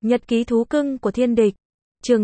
Nhật ký thú cưng của thiên địch. Chương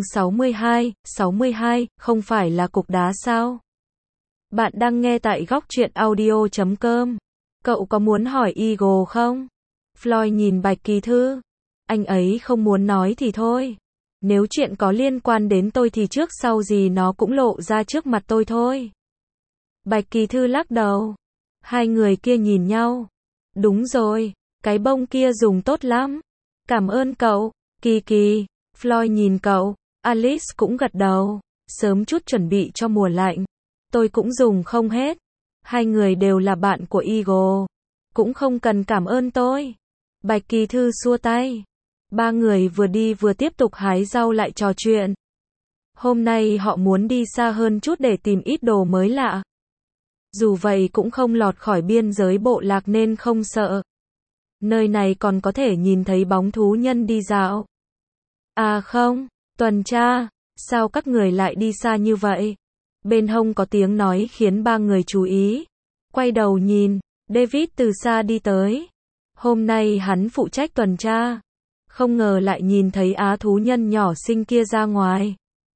62, không phải là cục đá sao? Bạn đang nghe tại góc truyện audio.com. Cậu có muốn hỏi Eagle không? Floyd nhìn Bạch Kỳ Thư. Anh ấy không muốn nói thì thôi. Nếu chuyện có liên quan đến tôi thì trước sau gì nó cũng lộ ra trước mặt tôi thôi. Bạch Kỳ Thư lắc đầu. Hai người kia nhìn nhau. Đúng rồi, cái bông kia dùng tốt lắm. Cảm ơn cậu, Kỳ Kỳ. Floyd nhìn cậu. Alice cũng gật đầu. Sớm chút chuẩn bị cho mùa lạnh. Tôi cũng dùng không hết. Hai người đều là bạn của Eagle. Cũng không cần cảm ơn tôi. Bạch Kỳ Thư xua tay. Ba người vừa đi vừa tiếp tục hái rau lại trò chuyện. Hôm nay họ muốn đi xa hơn chút để tìm ít đồ mới lạ. Dù vậy cũng không lọt khỏi biên giới bộ lạc nên không sợ. Nơi này còn có thể nhìn thấy bóng thú nhân đi dạo. À không, tuần tra, sao các người lại đi xa như vậy? Bên hông có tiếng nói khiến ba người chú ý. Quay đầu nhìn, David từ xa đi tới. Hôm nay hắn phụ trách tuần tra. Không ngờ lại nhìn thấy á thú nhân nhỏ xinh kia ra ngoài.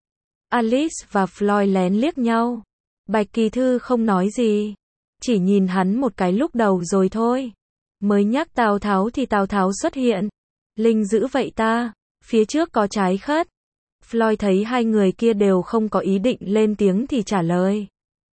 Alice và Floyd lén liếc nhau. Bạch Kỳ Thư không nói gì. Chỉ nhìn hắn một cái lúc đầu rồi thôi. Mới nhắc Tào Tháo thì Tào Tháo xuất hiện. Linh dữ vậy ta, phía trước có trái khất. Floyd thấy hai người kia đều không có ý định lên tiếng thì trả lời.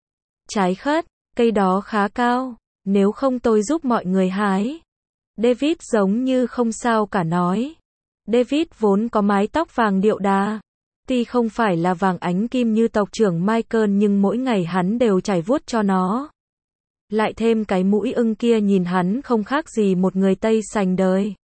Trái khất, cây đó khá cao, nếu không tôi giúp mọi người hái. David giống như không sao cả nói. David vốn có mái tóc vàng điệu đà. Tuy không phải là vàng ánh kim như tộc trưởng Michael nhưng mỗi ngày hắn đều chải vuốt cho nó. Lại thêm cái mũi ưng kia nhìn hắn không khác gì một người Tây sành đời.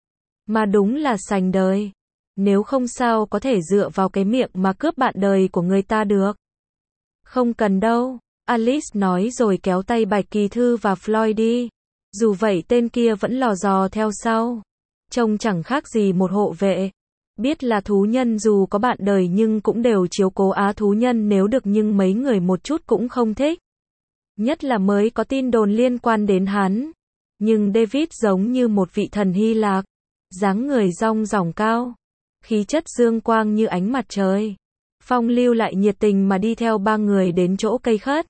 Mà đúng là sành đời. Nếu không sao có thể dựa vào cái miệng mà cướp bạn đời của người ta được. Không cần đâu, Alice nói rồi kéo tay Bạch Kỳ Thư và Floyd đi. Dù vậy tên kia vẫn lò dò theo sau. Trông chẳng khác gì một hộ vệ. Biết là thú nhân dù có bạn đời nhưng cũng đều chiếu cố á thú nhân nếu được nhưng mấy người một chút cũng không thích. Nhất là mới có tin đồn liên quan đến hắn. Nhưng David giống như một vị thần Hy Lạp. Dáng người rong ròng cao. Khí chất dương quang như ánh mặt trời. Phong lưu lại nhiệt tình mà đi theo ba người đến chỗ cây khất.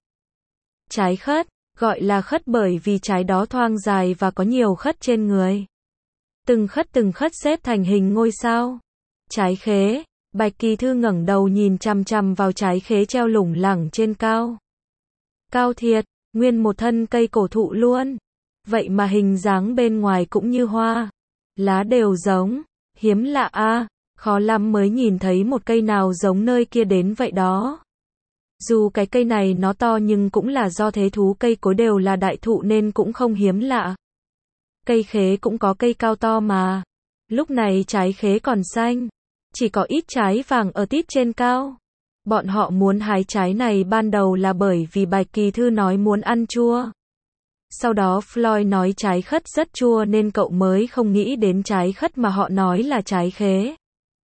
Trái khất, gọi là khất bởi vì trái đó thoang dài và có nhiều khất trên người. Từng khất xếp thành hình ngôi sao. Trái khế, Bạch Kỳ Thư ngẩng đầu nhìn chằm chằm vào trái khế treo lủng lẳng trên cao. Cao thiệt, nguyên một thân cây cổ thụ luôn. Vậy mà hình dáng bên ngoài cũng như hoa. Lá đều giống, hiếm lạ a, khó lắm mới nhìn thấy một cây nào giống nơi kia đến vậy đó. Dù cái cây này nó to nhưng cũng là do thế thú cây cối đều là đại thụ nên cũng không hiếm lạ. Cây khế cũng có cây cao to mà. Lúc này trái khế còn xanh. Chỉ có ít trái vàng ở tít trên cao. Bọn họ muốn hái trái này ban đầu là bởi vì Bạch Kỳ Thư nói muốn ăn chua. Sau đó Floyd nói trái khất rất chua nên cậu mới không nghĩ đến trái khất mà họ nói là trái khế.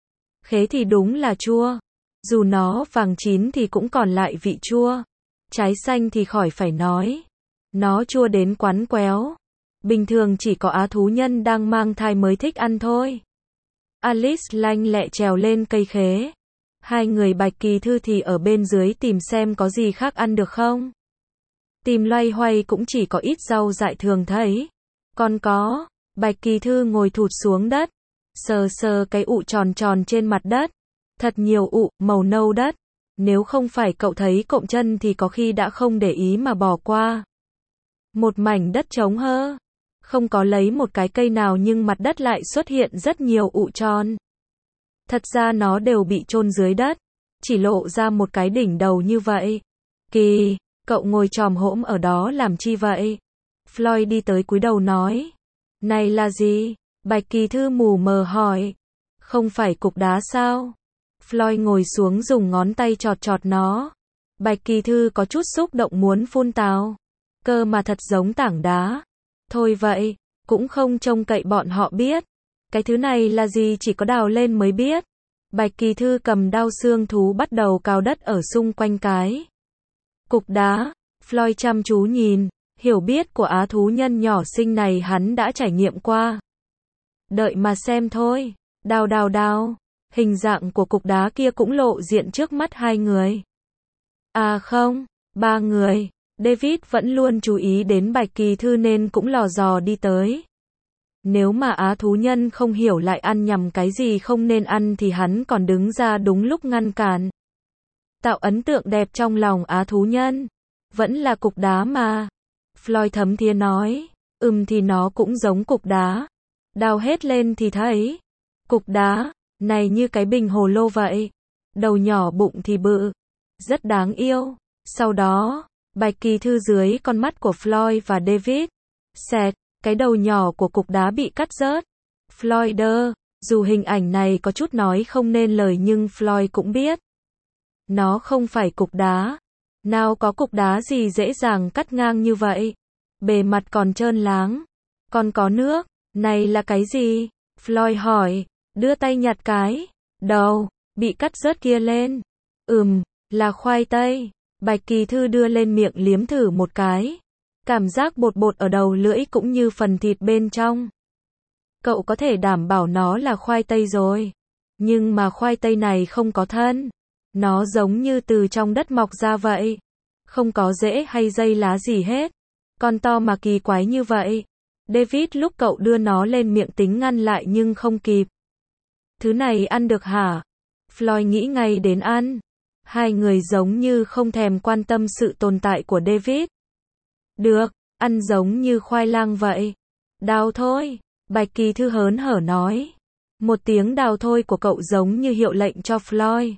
Khế thì đúng là chua. Dù nó vàng chín thì cũng còn lại vị chua. Trái xanh thì khỏi phải nói. Nó chua đến quắn quéo. Bình thường chỉ có á thú nhân đang mang thai mới thích ăn thôi. Alice lanh lẹ trèo lên cây khế. Hai người Bạch Kỳ Thư thì ở bên dưới tìm xem có gì khác ăn được không. Tìm loay hoay cũng chỉ có ít rau dại thường thấy. Còn có, Bạch Kỳ Thư ngồi thụt xuống đất. Sờ sờ cái ụ tròn tròn trên mặt đất. Thật nhiều ụ, màu nâu đất. Nếu không phải cậu thấy cộm chân thì có khi đã không để ý mà bỏ qua. Một mảnh đất trống hơ. Không có lấy một cái cây nào nhưng mặt đất lại xuất hiện rất nhiều ụ tròn. Thật ra nó đều bị chôn dưới đất. Chỉ lộ ra một cái đỉnh đầu như vậy. Kỳ, cậu ngồi chòm hổm ở đó làm chi vậy? Floyd đi tới cúi đầu nói. Này là gì? Bạch Kỳ Thư mù mờ hỏi. Không phải cục đá sao? Floyd ngồi xuống dùng ngón tay chọt chọt nó. Bạch Kỳ Thư có chút xúc động muốn phun tào. Cơ mà thật giống tảng đá. Thôi vậy, cũng không trông cậy bọn họ biết. Cái thứ này là gì chỉ có đào lên mới biết. Bạch Kỳ Thư cầm đao xương thú bắt đầu cào đất ở xung quanh cái cục đá. Floyd chăm chú nhìn, hiểu biết của á thú nhân nhỏ xinh này hắn đã trải nghiệm qua. Đợi mà xem thôi. Đào đào đào. Hình dạng của cục đá kia cũng lộ diện trước mắt hai người. À không, ba người. David vẫn luôn chú ý đến Bạch Kỳ Thư nên cũng lò dò đi tới. Nếu mà Á thú nhân không hiểu lại ăn nhầm cái gì không nên ăn thì hắn còn đứng ra đúng lúc ngăn cản. Tạo ấn tượng đẹp trong lòng Á thú nhân. Vẫn là cục đá mà. Floyd thấm thía nói. Thì nó cũng giống cục đá. Đào hết lên thì thấy. Cục đá, này như cái bình hồ lô vậy. Đầu nhỏ bụng thì bự. Rất đáng yêu. Sau đó, Bạch Kỳ Thư dưới con mắt của Floyd và David. Xẹt, cái đầu nhỏ của cục đá bị cắt rớt. Floyd dù hình ảnh này có chút nói không nên lời nhưng Floyd cũng biết. Nó không phải cục đá. Nào có cục đá gì dễ dàng cắt ngang như vậy. Bề mặt còn trơn láng. Còn có nước. Này là cái gì? Floyd hỏi. Đưa tay nhặt cái đầu bị cắt rớt kia lên. Là khoai tây. Bạch Kỳ Thư đưa lên miệng liếm thử một cái. Cảm giác bột bột ở đầu lưỡi cũng như phần thịt bên trong. Cậu có thể đảm bảo nó là khoai tây rồi. Nhưng mà khoai tây này không có thân. Nó giống như từ trong đất mọc ra vậy. Không có rễ hay dây lá gì hết. Con to mà kỳ quái như vậy. David lúc cậu đưa nó lên miệng tính ngăn lại nhưng không kịp. Thứ này ăn được hả? Floyd nghĩ ngay đến ăn. Hai người giống như không thèm quan tâm sự tồn tại của David. Được, ăn giống như khoai lang vậy. Đào thôi. Bạch Kỳ Thư hớn hở nói. Một tiếng đào thôi của cậu giống như hiệu lệnh cho Floyd.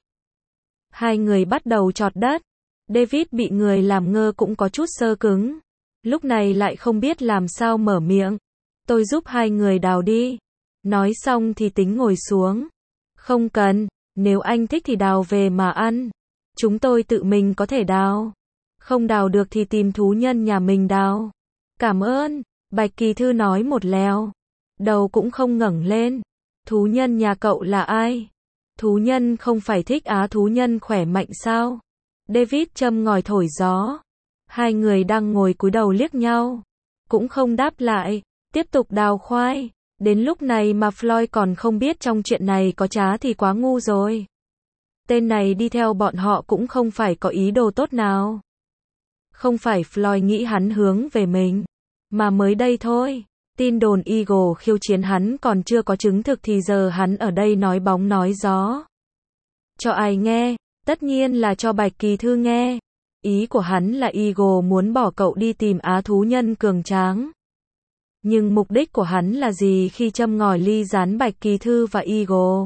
Hai người bắt đầu chọt đất. David bị người làm ngơ cũng có chút sơ cứng. Lúc này lại không biết làm sao mở miệng. Tôi giúp hai người đào đi. Nói xong thì tính ngồi xuống. Không cần, nếu anh thích thì đào về mà ăn. Chúng tôi tự mình có thể đào. Không đào được thì tìm thú nhân nhà mình đào. Cảm ơn, Bạch Kỳ Thư nói một lèo. Đầu cũng không ngẩng lên. Thú nhân nhà cậu là ai? Thú nhân không phải thích Á thú nhân khỏe mạnh sao? David châm ngòi thổi gió. Hai người đang ngồi cúi đầu liếc nhau. Cũng không đáp lại. Tiếp tục đào khoai. Đến lúc này mà Floyd còn không biết trong chuyện này có trá thì quá ngu rồi. Tên này đi theo bọn họ cũng không phải có ý đồ tốt nào. Không phải Floyd nghĩ hắn hướng về mình. Mà mới đây thôi. Tin đồn Eagle khiêu chiến hắn còn chưa có chứng thực thì giờ hắn ở đây nói bóng nói gió. Cho ai nghe? Tất nhiên là cho Bạch Kỳ Thư nghe. Ý của hắn là Eagle muốn bỏ cậu đi tìm Á thú nhân cường tráng. Nhưng mục đích của hắn là gì khi châm ngòi ly gián Bạch Kỳ Thư và Eagle?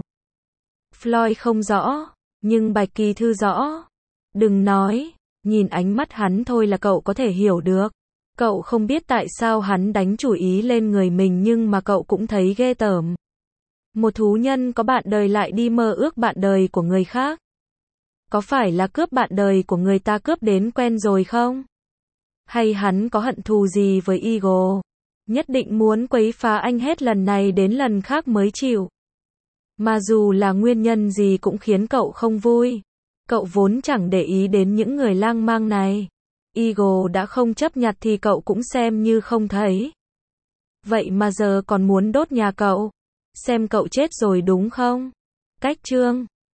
Floyd không rõ, nhưng Bạch Kỳ Thư rõ. Đừng nói, nhìn ánh mắt hắn thôi là cậu có thể hiểu được. Cậu không biết tại sao hắn đánh chủ ý lên người mình nhưng mà cậu cũng thấy ghê tởm. Một thú nhân có bạn đời lại đi mơ ước bạn đời của người khác. Có phải là cướp bạn đời của người ta cướp đến quen rồi không? Hay hắn có hận thù gì với Eagle? Nhất định muốn quấy phá anh hết lần này đến lần khác mới chịu. Mà dù là nguyên nhân gì cũng khiến cậu không vui. Cậu vốn chẳng để ý đến những người lang mang này. Eagle đã không chấp nhặt thì cậu cũng xem như không thấy. Vậy mà giờ còn muốn đốt nhà cậu. Xem cậu chết rồi đúng không? Cách chương